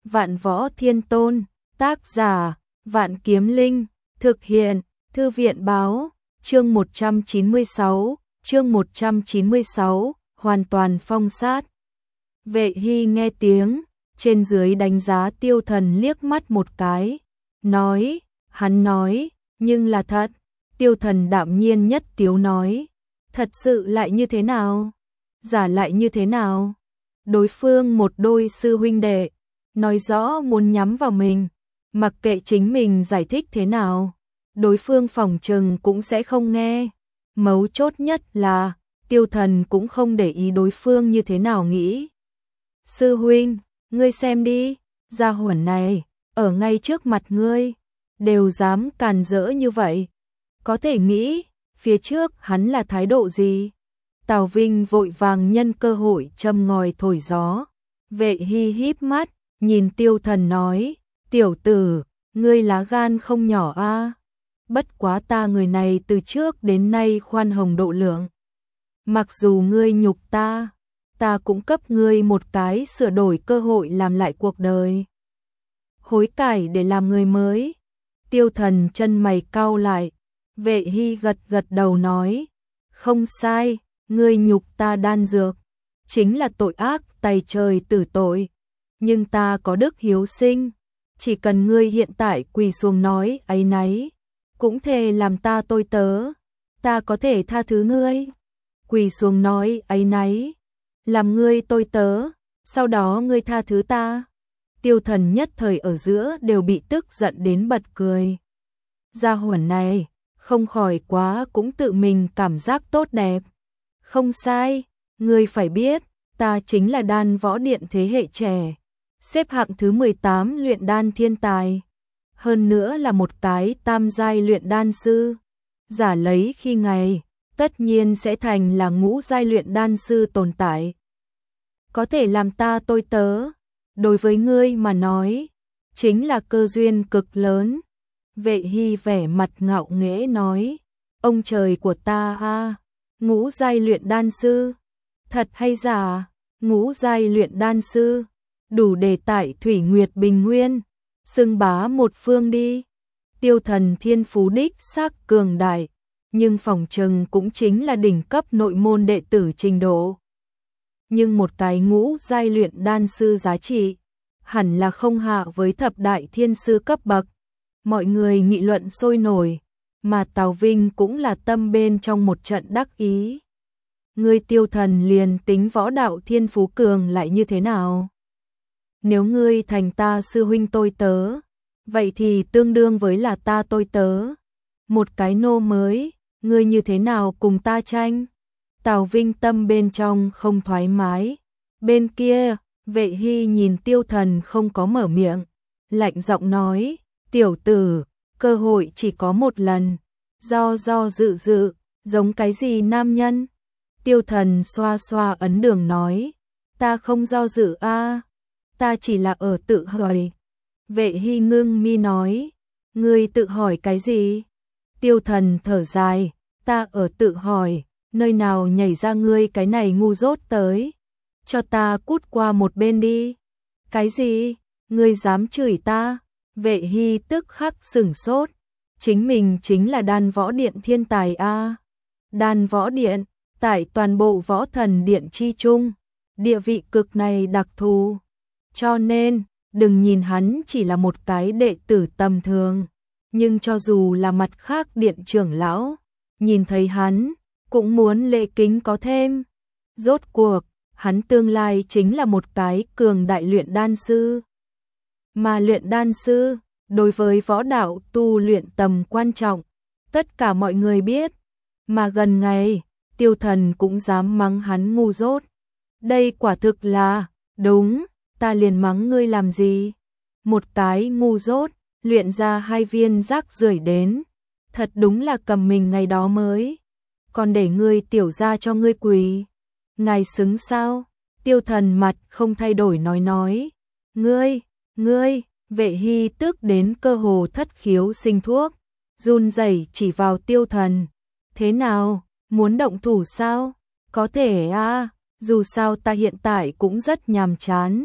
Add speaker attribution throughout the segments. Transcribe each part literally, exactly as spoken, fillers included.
Speaker 1: Vạn Võ Thiên Tôn, tác giả, Vạn Kiếm Linh, thực hiện, Thư viện báo, chương một trăm chín mươi sáu, chương một trăm chín mươi sáu, hoàn toàn phong sát. Vệ Hy nghe tiếng, trên dưới đánh giá Tiêu Thần liếc mắt một cái, nói, hắn nói, nhưng là thật. Tiêu Thần đạm nhiên nhất tiếu nói, thật sự lại như thế nào? Giả lại như thế nào? Đối phương một đôi sư huynh đệ, nói rõ muốn nhắm vào mình, mặc kệ chính mình giải thích thế nào, đối phương phỏng chừng cũng sẽ không nghe. Mấu chốt nhất là, Tiêu Thần cũng không để ý đối phương như thế nào nghĩ. Sư huynh, ngươi xem đi, gia hỏa này, ở ngay trước mặt ngươi, đều dám càn rỡ như vậy. Có thể nghĩ, phía trước hắn là thái độ gì? Tào Vinh vội vàng nhân cơ hội châm ngòi thổi gió. Vệ Hy híp mắt, nhìn Tiêu Thần nói, tiểu tử, ngươi lá gan không nhỏ a. Bất quá ta người này từ trước đến nay khoan hồng độ lượng. Mặc dù ngươi nhục ta, ta cũng cấp ngươi một cái sửa đổi cơ hội làm lại cuộc đời. Hối cải để làm người mới. Tiêu Thần chân mày cau lại. Vệ Hy gật gật đầu nói, không sai, ngươi nhục ta đan dược, chính là tội ác tày trời tử tội. Nhưng ta có đức hiếu sinh, chỉ cần ngươi hiện tại quỳ xuống nói áy náy, cũng thề làm ta tôi tớ, ta có thể tha thứ ngươi. Quỳ xuống nói áy náy, làm ngươi tôi tớ, sau đó ngươi tha thứ ta. Tiêu Thần nhất thời ở giữa đều bị tức giận đến bật cười. Gia hỏa này, không khỏi quá cũng tự mình cảm giác tốt đẹp. Không sai, ngươi phải biết, ta chính là đan võ điện thế hệ trẻ, xếp hạng thứ mười tám luyện đan thiên tài. Hơn nữa là một cái tam giai luyện đan sư. Giả lấy khi ngày, tất nhiên sẽ thành là ngũ giai luyện đan sư tồn tại. Có thể làm ta tôi tớ, đối với ngươi mà nói, chính là cơ duyên cực lớn. Vệ Hy vẻ mặt ngạo nghễ nói, ông trời của ta a, ngũ giai luyện đan sư, thật hay giả? Ngũ giai luyện đan sư, đủ để tại Thủy Nguyệt Bình Nguyên xưng bá một phương đi. Tiêu Thần thiên phú đích xác cường đại, nhưng phỏng chừng cũng chính là đỉnh cấp nội môn đệ tử trình độ. Nhưng một cái ngũ giai luyện đan sư giá trị, hẳn là không hạ với thập đại thiên sư cấp bậc. Mọi người nghị luận sôi nổi, mà Tào Vinh cũng là tâm bên trong một trận đắc ý. Ngươi Tiêu Thần liền tính võ đạo thiên phú cường lại như thế nào? Nếu ngươi thành ta sư huynh tôi tớ, vậy thì tương đương với là ta tôi tớ. Một cái nô mới, ngươi như thế nào cùng ta tranh? Tào Vinh tâm bên trong không thoải mái. Bên kia, Vệ Hy nhìn Tiêu Thần không có mở miệng, lạnh giọng nói, tiểu tử, cơ hội chỉ có một lần, do do dự dự, giống cái gì nam nhân? Tiêu Thần xoa xoa ấn đường nói, ta không do dự a, ta chỉ là ở tự hỏi. Vệ Hy ngưng mi nói, ngươi tự hỏi cái gì? Tiêu Thần thở dài, ta ở tự hỏi, nơi nào nhảy ra ngươi cái này ngu dốt tới, cho ta cút qua một bên đi. Cái gì? Ngươi dám chửi ta? Vệ Hy tức khắc sửng sốt, chính mình chính là đan võ điện thiên tài a. Đan võ điện, tại toàn bộ võ thần điện chi chung, địa vị cực này đặc thù. Cho nên, đừng nhìn hắn chỉ là một cái đệ tử tầm thường, nhưng cho dù là mặt khác điện trưởng lão, nhìn thấy hắn, cũng muốn lễ kính có thêm. Rốt cuộc, hắn tương lai chính là một cái cường đại luyện đan sư. Mà luyện đan sư, đối với võ đạo tu luyện tầm quan trọng, tất cả mọi người biết. Mà gần ngày, Tiêu Thần cũng dám mắng hắn ngu dốt. Đây quả thực là, đúng, ta liền mắng ngươi làm gì? Một cái ngu dốt, luyện ra hai viên rác rưởi đến. Thật đúng là cầm mình ngày đó mới. Còn để ngươi tiểu ra cho ngươi quỳ. Ngài xứng sao? Tiêu Thần mặt không thay đổi nói nói. Ngươi, ngươi, Vệ Hy tức đến cơ hồ thất khiếu sinh thuốc, run rẩy chỉ vào Tiêu Thần. Thế nào, muốn động thủ sao? Có thể à, dù sao ta hiện tại cũng rất nhàm chán.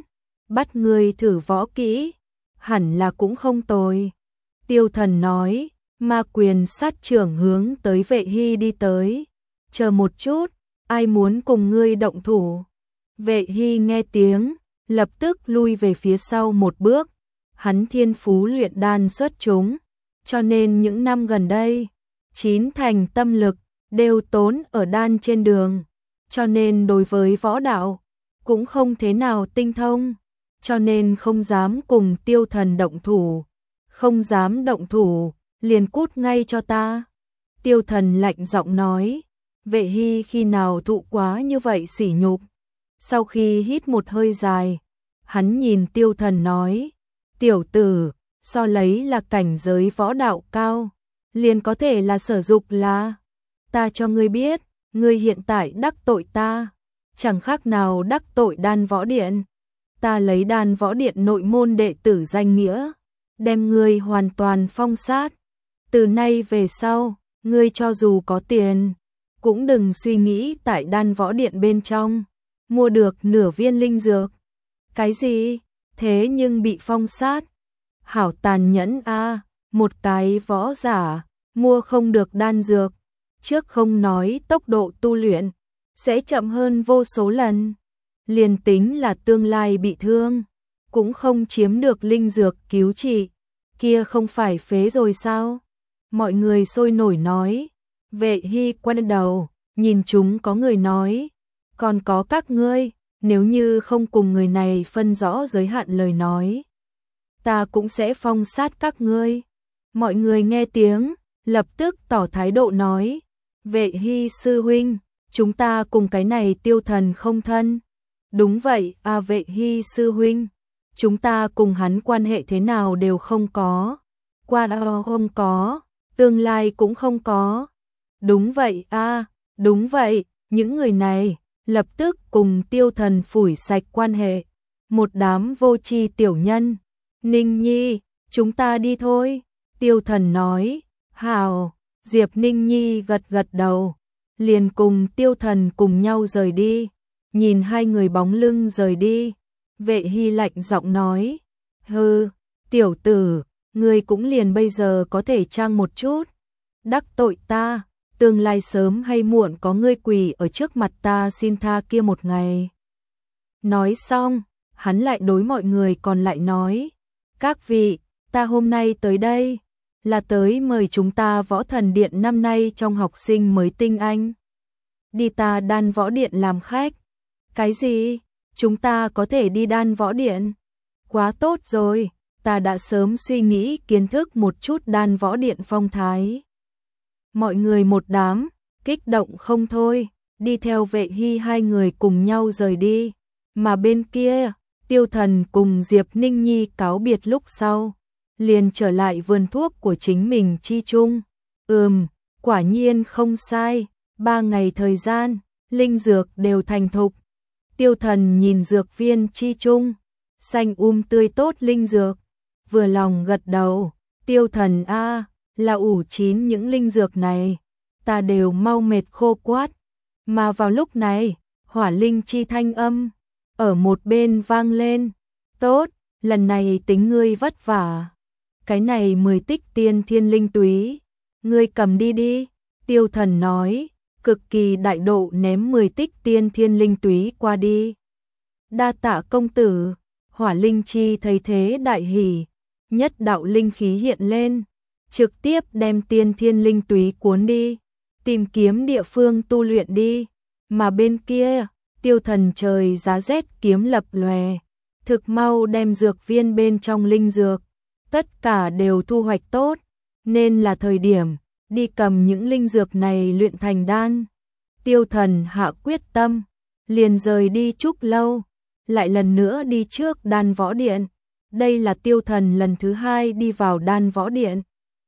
Speaker 1: bắt ngươi thử võ kỹ, hẳn là cũng không tồi. Tiêu Thần nói, ma quyền sát trưởng hướng tới Vệ Hy đi tới. Chờ một chút, ai muốn cùng ngươi động thủ? Vệ Hy nghe tiếng, lập tức lui về phía sau một bước. Hắn thiên phú luyện đan xuất chúng, cho nên những năm gần đây, chín thành tâm lực đều tốn ở đan trên đường, cho nên đối với võ đạo cũng không thế nào tinh thông, cho nên không dám cùng Tiêu Thần động thủ, không dám động thủ, liền cút ngay cho ta. Tiêu Thần lạnh giọng nói, Vệ Hy khi nào thụ quá như vậy sỉ nhục. Sau khi hít một hơi dài, hắn nhìn Tiêu Thần nói, tiểu tử, so lấy là cảnh giới võ đạo cao, liền có thể là sở dục là, ta cho ngươi biết, ngươi hiện tại đắc tội ta, chẳng khác nào đắc tội Đan Võ Điện. Ta lấy Đan Võ Điện nội môn đệ tử danh nghĩa, đem ngươi hoàn toàn phong sát. Từ nay về sau, ngươi cho dù có tiền, cũng đừng suy nghĩ tại Đan Võ Điện bên trong mua được nửa viên linh dược. Cái gì? Thế nhưng bị phong sát? Hảo tàn nhẫn a, một cái võ giả mua không được đan dược, trước không nói tốc độ tu luyện sẽ chậm hơn vô số lần, liền tính là tương lai bị thương, cũng không chiếm được linh dược cứu trị, kia không phải phế rồi sao? Mọi người sôi nổi nói. Vệ Hy quay đầu, nhìn chúng có người nói, còn có các ngươi, nếu như không cùng người này phân rõ giới hạn lời nói, ta cũng sẽ phong sát các ngươi. Mọi người nghe tiếng, lập tức tỏ thái độ nói, Vệ Hy sư huynh, chúng ta cùng cái này Tiêu Thần không thân. Đúng vậy, à Vệ Hy sư huynh, chúng ta cùng hắn quan hệ thế nào đều không có, qua đã không có, tương lai cũng không có. Đúng vậy a, à, đúng vậy, những người này lập tức cùng Tiêu Thần phủi sạch quan hệ, một đám vô tri tiểu nhân. Ninh Nhi, chúng ta đi thôi. Tiêu Thần nói, hào. Diệp Ninh Nhi gật gật đầu, liền cùng Tiêu Thần cùng nhau rời đi. Nhìn hai người bóng lưng rời đi, Vệ Hy lạnh giọng nói, hừ, tiểu tử, ngươi cũng liền bây giờ có thể trang một chút, đắc tội ta, tương lai sớm hay muộn có ngươi quỳ ở trước mặt ta xin tha kia một ngày. Nói xong, hắn lại đối mọi người còn lại nói, các vị, ta hôm nay tới đây là tới mời chúng ta Võ Thần Điện năm nay trong học sinh mới tinh anh đi ta Đan Võ Điện làm khách. Cái gì? Chúng ta có thể đi Đan Võ Điện? Quá tốt rồi, ta đã sớm suy nghĩ kiến thức một chút Đan Võ Điện phong thái. Mọi người một đám, kích động không thôi, đi theo Vệ Hy hai người cùng nhau rời đi. Mà bên kia, Tiêu Thần cùng Diệp Ninh Nhi cáo biệt lúc sau, liền trở lại vườn thuốc của chính mình chi chung. Ừm, quả nhiên không sai, ba ngày thời gian, linh dược đều thành thục. Tiêu Thần nhìn dược viên chi chung, xanh um tươi tốt linh dược, vừa lòng gật đầu. Tiêu Thần a, là ủ chín những linh dược này, ta đều mau mệt khô quát. Mà vào lúc này, hỏa linh chi thanh âm ở một bên vang lên. Tốt, lần này tính ngươi vất vả. Cái này mười tích tiên thiên linh túy, ngươi cầm đi đi. Tiêu Thần nói, cực kỳ đại độ ném mười tích tiên thiên linh túy qua đi. Đa tạ công tử. Hỏa linh chi thấy thế đại hỉ, nhất đạo linh khí hiện lên, trực tiếp đem tiên thiên linh túy cuốn đi, tìm kiếm địa phương tu luyện đi. Mà bên kia, Tiêu Thần trời giá rét kiếm lập lòe, thực mau đem dược viên bên trong linh dược, tất cả đều thu hoạch tốt, nên là thời điểm đi cầm những linh dược này luyện thành đan. Tiêu Thần hạ quyết tâm, liền rời đi Trúc Lâu, lại lần nữa đi trước Đan Võ Điện. Đây là Tiêu Thần lần thứ hai đi vào Đan Võ Điện.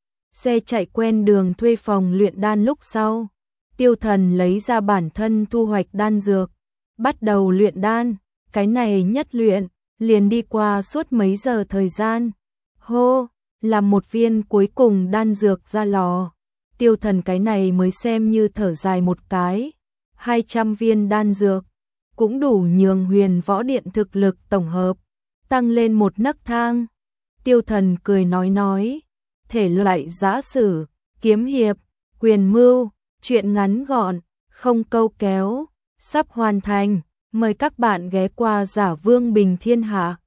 Speaker 1: Xe chạy quen đường thuê phòng luyện đan lúc sau, Tiêu Thần lấy ra bản thân thu hoạch đan dược, bắt đầu luyện đan. Cái này nhất luyện, liền đi qua suốt mấy giờ thời gian. Hô, làm một viên cuối cùng đan dược ra lò, Tiêu Thần cái này mới xem như thở dài một cái. hai trăm viên đan dược, cũng đủ nhường Huyền Võ Điện thực lực tổng hợp tăng lên một nấc thang. Tiêu Thần cười nói nói, thể loại giã sử, kiếm hiệp, quyền mưu, truyện ngắn gọn, không câu kéo, sắp hoàn thành, mời các bạn ghé qua Giả Vương Bình Thiên Hạ.